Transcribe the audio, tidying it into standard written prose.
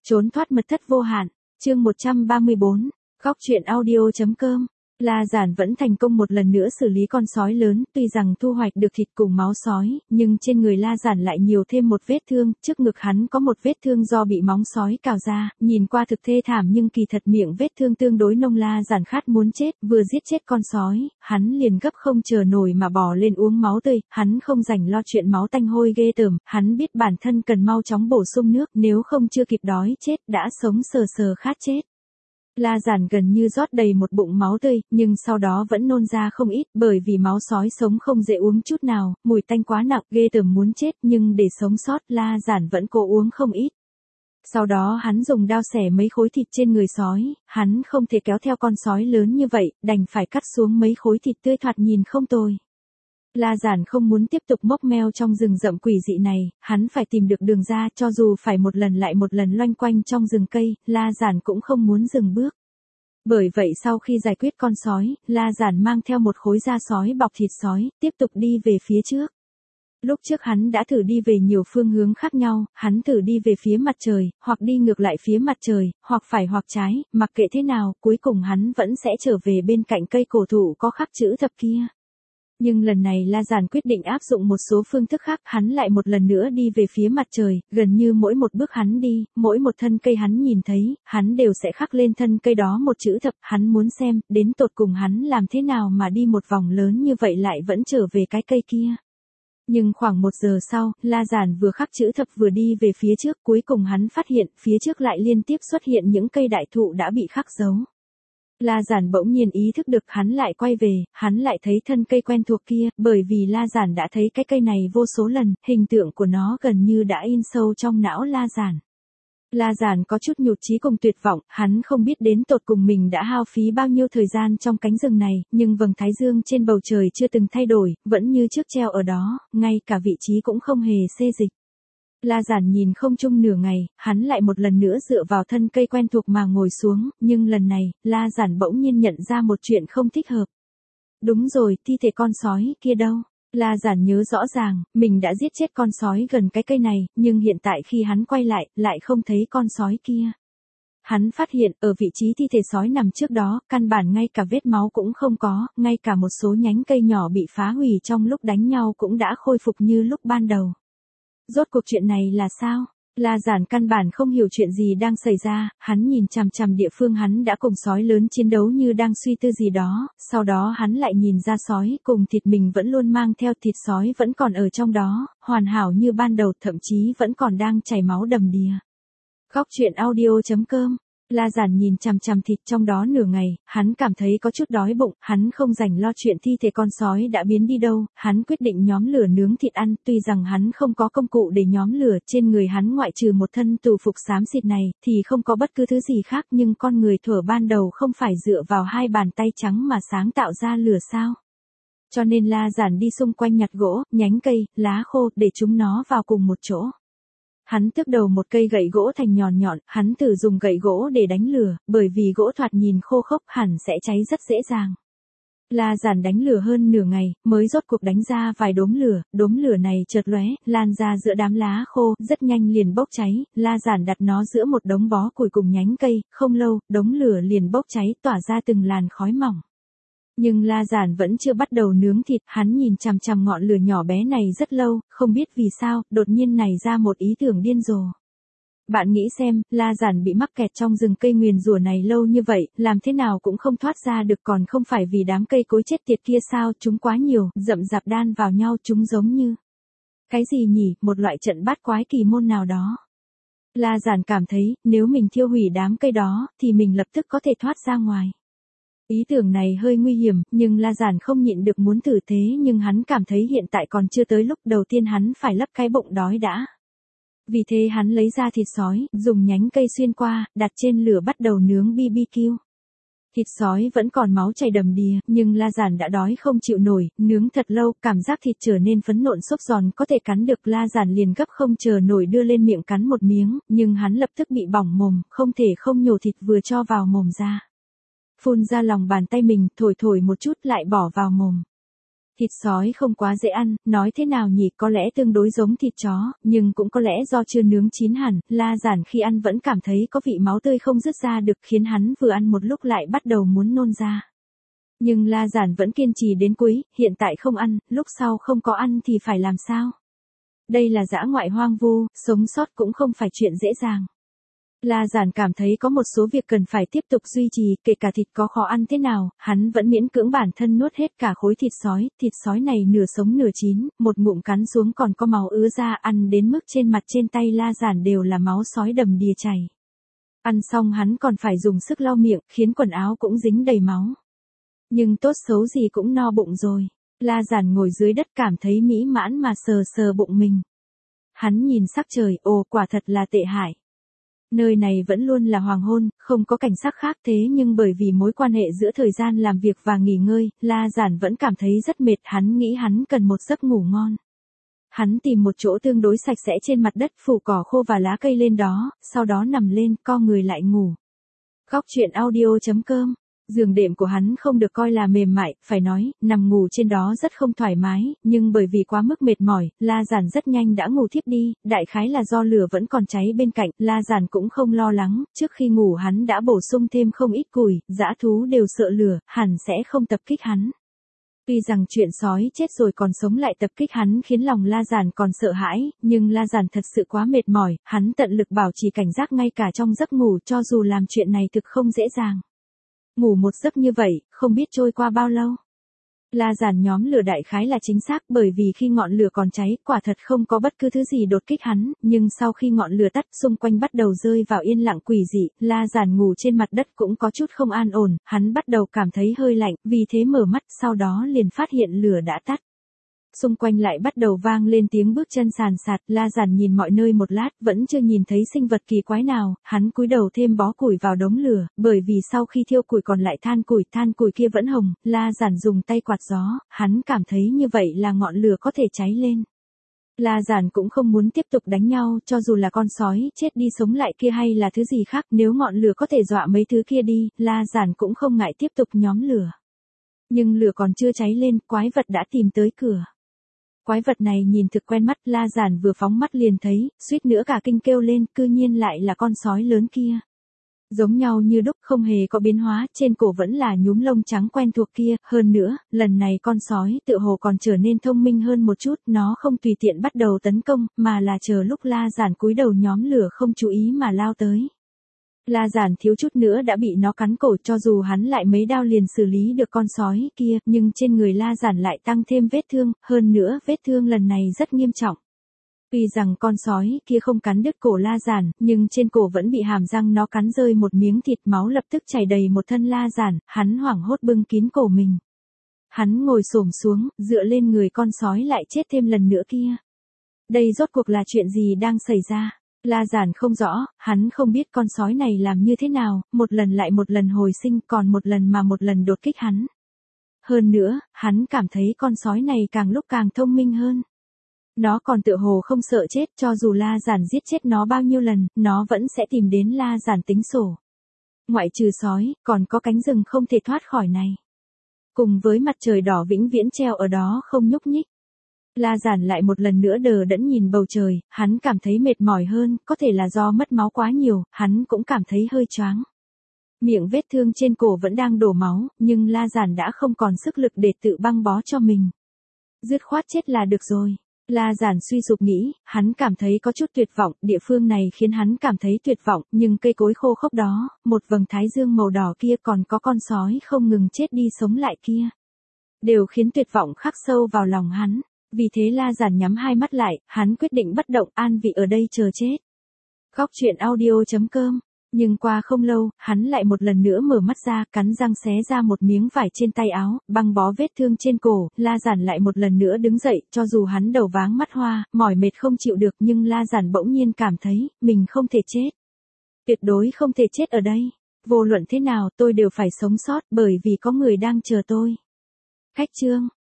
Trốn thoát mật thất vô hạn, chương 134, góc truyện audio.com. La Giản vẫn thành công một lần nữa xử lý con sói lớn, tuy rằng thu hoạch được thịt cùng máu sói, nhưng trên người La Giản lại nhiều thêm một vết thương, trước ngực hắn có một vết thương do bị móng sói cào ra, nhìn qua thực thê thảm nhưng kỳ thật miệng vết thương tương đối nông. La Giản khát muốn chết, vừa giết chết con sói, hắn liền gấp không chờ nổi mà bò lên uống máu tươi, hắn không rảnh lo chuyện máu tanh hôi ghê tởm, hắn biết bản thân cần mau chóng bổ sung nước, nếu không chưa kịp đói chết, đã sống sờ sờ khát chết. La Giản gần như rót đầy một bụng máu tươi, nhưng sau đó vẫn nôn ra không ít, bởi vì máu sói sống không dễ uống chút nào, mùi tanh quá nặng, ghê tởm muốn chết, nhưng để sống sót, La Giản vẫn cố uống không ít. Sau đó hắn dùng dao xẻ mấy khối thịt trên người sói, hắn không thể kéo theo con sói lớn như vậy, đành phải cắt xuống mấy khối thịt tươi thoạt nhìn không tồi. La Giản không muốn tiếp tục mốc meo trong rừng rậm quỷ dị này, hắn phải tìm được đường ra, cho dù phải một lần lại một lần loanh quanh trong rừng cây, La Giản cũng không muốn dừng bước. Bởi vậy sau khi giải quyết con sói, La Giản mang theo một khối da sói bọc thịt sói, tiếp tục đi về phía trước. Lúc trước hắn đã thử đi về nhiều phương hướng khác nhau, hắn thử đi về phía mặt trời, hoặc đi ngược lại phía mặt trời, hoặc phải hoặc trái, mặc kệ thế nào, cuối cùng hắn vẫn sẽ trở về bên cạnh cây cổ thụ có khắc chữ thập kia. Nhưng lần này La Giản quyết định áp dụng một số phương thức khác, hắn lại một lần nữa đi về phía mặt trời, gần như mỗi một bước hắn đi, mỗi một thân cây hắn nhìn thấy, hắn đều sẽ khắc lên thân cây đó một chữ thập, hắn muốn xem, đến tột cùng hắn làm thế nào mà đi một vòng lớn như vậy lại vẫn trở về cái cây kia. Nhưng khoảng 1 giờ sau, La Giản vừa khắc chữ thập vừa đi về phía trước, cuối cùng hắn phát hiện, phía trước lại liên tiếp xuất hiện những cây đại thụ đã bị khắc dấu. La Giản bỗng nhiên ý thức được, hắn lại quay về, hắn lại thấy thân cây quen thuộc kia, bởi vì La Giản đã thấy cái cây này vô số lần, hình tượng của nó gần như đã in sâu trong não La Giản. La Giản có chút nhụt chí cùng tuyệt vọng, hắn không biết đến tột cùng mình đã hao phí bao nhiêu thời gian trong cánh rừng này, nhưng vầng thái dương trên bầu trời chưa từng thay đổi, vẫn như trước treo ở đó, ngay cả vị trí cũng không hề xê dịch. La Giản nhìn không chung nửa ngày, hắn lại một lần nữa dựa vào thân cây quen thuộc mà ngồi xuống, nhưng lần này, La Giản bỗng nhiên nhận ra một chuyện không thích hợp. Đúng rồi, thi thể con sói kia đâu? La Giản nhớ rõ ràng, mình đã giết chết con sói gần cái cây này, nhưng hiện tại khi hắn quay lại không thấy con sói kia. Hắn phát hiện, ở vị trí thi thể sói nằm trước đó, căn bản ngay cả vết máu cũng không có, ngay cả một số nhánh cây nhỏ bị phá hủy trong lúc đánh nhau cũng đã khôi phục như lúc ban đầu. Rốt cuộc chuyện này là sao? La Giản căn bản không hiểu chuyện gì đang xảy ra, hắn nhìn chằm chằm địa phương hắn đã cùng sói lớn chiến đấu như đang suy tư gì đó, sau đó hắn lại nhìn ra sói cùng thịt mình vẫn luôn mang theo, thịt sói vẫn còn ở trong đó, hoàn hảo như ban đầu, thậm chí vẫn còn đang chảy máu đầm đìa. Góc truyện audio.com. La Giản nhìn chằm chằm thịt trong đó nửa ngày, hắn cảm thấy có chút đói bụng, hắn không rảnh lo chuyện thi thể con sói đã biến đi đâu, hắn quyết định nhóm lửa nướng thịt ăn, tuy rằng hắn không có công cụ để nhóm lửa, trên người hắn ngoại trừ một thân tù phục xám xịt này, thì không có bất cứ thứ gì khác, nhưng con người thuở ban đầu không phải dựa vào 2 bàn tay trắng mà sáng tạo ra lửa sao? Cho nên La Giản đi xung quanh nhặt gỗ, nhánh cây, lá khô, để chúng nó vào cùng một chỗ. Hắn tước đầu một cây gậy gỗ thành nhọn nhọn, hắn thử dùng gậy gỗ để đánh lửa, bởi vì gỗ thoạt nhìn khô khốc hẳn sẽ cháy rất dễ dàng. La Giản đánh lửa hơn nửa ngày, mới rốt cuộc đánh ra vài đốm lửa này chợt lóe, lan ra giữa đám lá khô, rất nhanh liền bốc cháy, La Giản đặt nó giữa một đống bó củi cùng nhánh cây, không lâu, đống lửa liền bốc cháy tỏa ra từng làn khói mỏng. Nhưng La Giản vẫn chưa bắt đầu nướng thịt, hắn nhìn chằm chằm ngọn lửa nhỏ bé này rất lâu, không biết vì sao, đột nhiên nảy ra một ý tưởng điên rồ. Bạn nghĩ xem, La Giản bị mắc kẹt trong rừng cây nguyền rủa này lâu như vậy, làm thế nào cũng không thoát ra được, còn không phải vì đám cây cối chết tiệt kia sao, chúng quá nhiều, rậm rạp đan vào nhau, chúng giống như cái gì nhỉ, một loại trận bát quái kỳ môn nào đó. La Giản cảm thấy, nếu mình thiêu hủy đám cây đó, thì mình lập tức có thể thoát ra ngoài. Ý tưởng này hơi nguy hiểm, nhưng La Giản không nhịn được muốn thử, thế nhưng hắn cảm thấy hiện tại còn chưa tới lúc, đầu tiên hắn phải lấp cái bụng đói đã. Vì thế hắn lấy ra thịt sói, dùng nhánh cây xuyên qua, đặt trên lửa bắt đầu nướng BBQ. Thịt sói vẫn còn máu chảy đầm đìa, nhưng La Giản đã đói không chịu nổi, nướng thật lâu, cảm giác thịt trở nên phấn nộn xốp giòn có thể cắn được, La Giản liền gấp không chờ nổi đưa lên miệng cắn một miếng, nhưng hắn lập tức bị bỏng mồm, không thể không nhổ thịt vừa cho vào mồm ra. Phun ra lòng bàn tay mình, thổi một chút lại bỏ vào mồm. Thịt sói không quá dễ ăn, nói thế nào nhỉ, có lẽ tương đối giống thịt chó, nhưng cũng có lẽ do chưa nướng chín hẳn, La Giản khi ăn vẫn cảm thấy có vị máu tươi không dứt ra được khiến hắn vừa ăn một lúc lại bắt đầu muốn nôn ra. Nhưng La Giản vẫn kiên trì đến cuối, hiện tại không ăn, lúc sau không có ăn thì phải làm sao? Đây là dã ngoại hoang vu, sống sót cũng không phải chuyện dễ dàng. La Giản cảm thấy có một số việc cần phải tiếp tục duy trì, kể cả thịt có khó ăn thế nào, hắn vẫn miễn cưỡng bản thân nuốt hết cả khối thịt sói này nửa sống nửa chín, một ngụm cắn xuống còn có máu ứa ra, ăn đến mức trên mặt trên tay La Giản đều là máu sói đầm đìa chảy. Ăn xong hắn còn phải dùng sức lau miệng, khiến quần áo cũng dính đầy máu. Nhưng tốt xấu gì cũng no bụng rồi. La Giản ngồi dưới đất cảm thấy mỹ mãn mà sờ sờ bụng mình. Hắn nhìn sắc trời, ồ quả thật là tệ hại. Nơi này vẫn luôn là hoàng hôn, không có cảnh sắc khác thế nhưng bởi vì mối quan hệ giữa thời gian làm việc và nghỉ ngơi, La Giản vẫn cảm thấy rất mệt, hắn nghĩ hắn cần một giấc ngủ ngon. Hắn tìm một chỗ tương đối sạch sẽ trên mặt đất, phủ cỏ khô và lá cây lên đó, sau đó nằm lên, co người lại ngủ. Góc truyện audio.com. Giường đệm của hắn không được coi là mềm mại, phải nói, nằm ngủ trên đó rất không thoải mái, nhưng bởi vì quá mức mệt mỏi, La Giản rất nhanh đã ngủ thiếp đi, đại khái là do lửa vẫn còn cháy bên cạnh, La Giản cũng không lo lắng, trước khi ngủ hắn đã bổ sung thêm không ít củi, dã thú đều sợ lửa, hẳn sẽ không tập kích hắn. Tuy rằng chuyện sói chết rồi còn sống lại tập kích hắn khiến lòng La Giản còn sợ hãi, nhưng La Giản thật sự quá mệt mỏi, hắn tận lực bảo trì cảnh giác ngay cả trong giấc ngủ cho dù làm chuyện này thực không dễ dàng. Ngủ một giấc như vậy, không biết trôi qua bao lâu. La Giản nhóm lửa đại khái là chính xác bởi vì khi ngọn lửa còn cháy, quả thật không có bất cứ thứ gì đột kích hắn, nhưng sau khi ngọn lửa tắt, xung quanh bắt đầu rơi vào yên lặng quỷ dị, La Giản ngủ trên mặt đất cũng có chút không an ổn, hắn bắt đầu cảm thấy hơi lạnh, vì thế mở mắt, sau đó liền phát hiện lửa đã tắt. Xung quanh lại bắt đầu vang lên tiếng bước chân sàn sạt, La Giản nhìn mọi nơi một lát, vẫn chưa nhìn thấy sinh vật kỳ quái nào, hắn cúi đầu thêm bó củi vào đống lửa, bởi vì sau khi thiêu củi còn lại than củi kia vẫn hồng, La Giản dùng tay quạt gió, hắn cảm thấy như vậy là ngọn lửa có thể cháy lên. La Giản cũng không muốn tiếp tục đánh nhau, cho dù là con sói chết đi sống lại kia hay là thứ gì khác, nếu ngọn lửa có thể dọa mấy thứ kia đi, La Giản cũng không ngại tiếp tục nhóm lửa. Nhưng lửa còn chưa cháy lên, quái vật đã tìm tới cửa. Quái vật này nhìn thực quen mắt, La Giản vừa phóng mắt liền thấy, suýt nữa cả kinh kêu lên, cư nhiên lại là con sói lớn kia. Giống nhau như đúc, không hề có biến hóa, trên cổ vẫn là nhúm lông trắng quen thuộc kia, hơn nữa, lần này con sói tựa hồ còn trở nên thông minh hơn một chút, nó không tùy tiện bắt đầu tấn công, mà là chờ lúc La Giản cúi đầu nhóm lửa không chú ý mà lao tới. La Giản thiếu chút nữa đã bị nó cắn cổ, cho dù hắn lại mấy đao liền xử lý được con sói kia, nhưng trên người La Giản lại tăng thêm vết thương, hơn nữa vết thương lần này rất nghiêm trọng. Tuy rằng con sói kia không cắn đứt cổ La Giản, nhưng trên cổ vẫn bị hàm răng nó cắn rơi một miếng thịt, máu lập tức chảy đầy một thân La Giản, hắn hoảng hốt bưng kín cổ mình. Hắn ngồi xổm xuống, dựa lên người con sói lại chết thêm lần nữa kia. Đây rốt cuộc là chuyện gì đang xảy ra? La Giản không rõ, hắn không biết con sói này làm như thế nào, một lần lại một lần hồi sinh, còn một lần mà một lần đột kích hắn. Hơn nữa, hắn cảm thấy con sói này càng lúc càng thông minh hơn. Nó còn tựa hồ không sợ chết, cho dù La Giản giết chết nó bao nhiêu lần, nó vẫn sẽ tìm đến La Giản tính sổ. Ngoại trừ sói, còn có cánh rừng không thể thoát khỏi này. Cùng với mặt trời đỏ vĩnh viễn treo ở đó không nhúc nhích. La Giản lại một lần nữa đờ đẫn nhìn bầu trời, hắn cảm thấy mệt mỏi hơn, có thể là do mất máu quá nhiều, hắn cũng cảm thấy hơi choáng. Miệng vết thương trên cổ vẫn đang đổ máu, nhưng La Giản đã không còn sức lực để tự băng bó cho mình. Dứt khoát chết là được rồi. La Giản suy sụp nghĩ, hắn cảm thấy có chút tuyệt vọng, địa phương này khiến hắn cảm thấy tuyệt vọng, nhưng cây cối khô khốc đó, một vầng thái dương màu đỏ kia còn có con sói không ngừng chết đi sống lại kia. Đều khiến tuyệt vọng khắc sâu vào lòng hắn. Vì thế La Giản nhắm hai mắt lại, hắn quyết định bất động, an vị ở đây chờ chết. Góc truyện audio.com. Nhưng qua không lâu, hắn lại một lần nữa mở mắt ra, cắn răng xé ra một miếng vải trên tay áo, băng bó vết thương trên cổ, La Giản lại một lần nữa đứng dậy, cho dù hắn đầu váng mắt hoa, mỏi mệt không chịu được nhưng La Giản bỗng nhiên cảm thấy, mình không thể chết. Tuyệt đối không thể chết ở đây. Vô luận thế nào tôi đều phải sống sót bởi vì có người đang chờ tôi. Khách chương.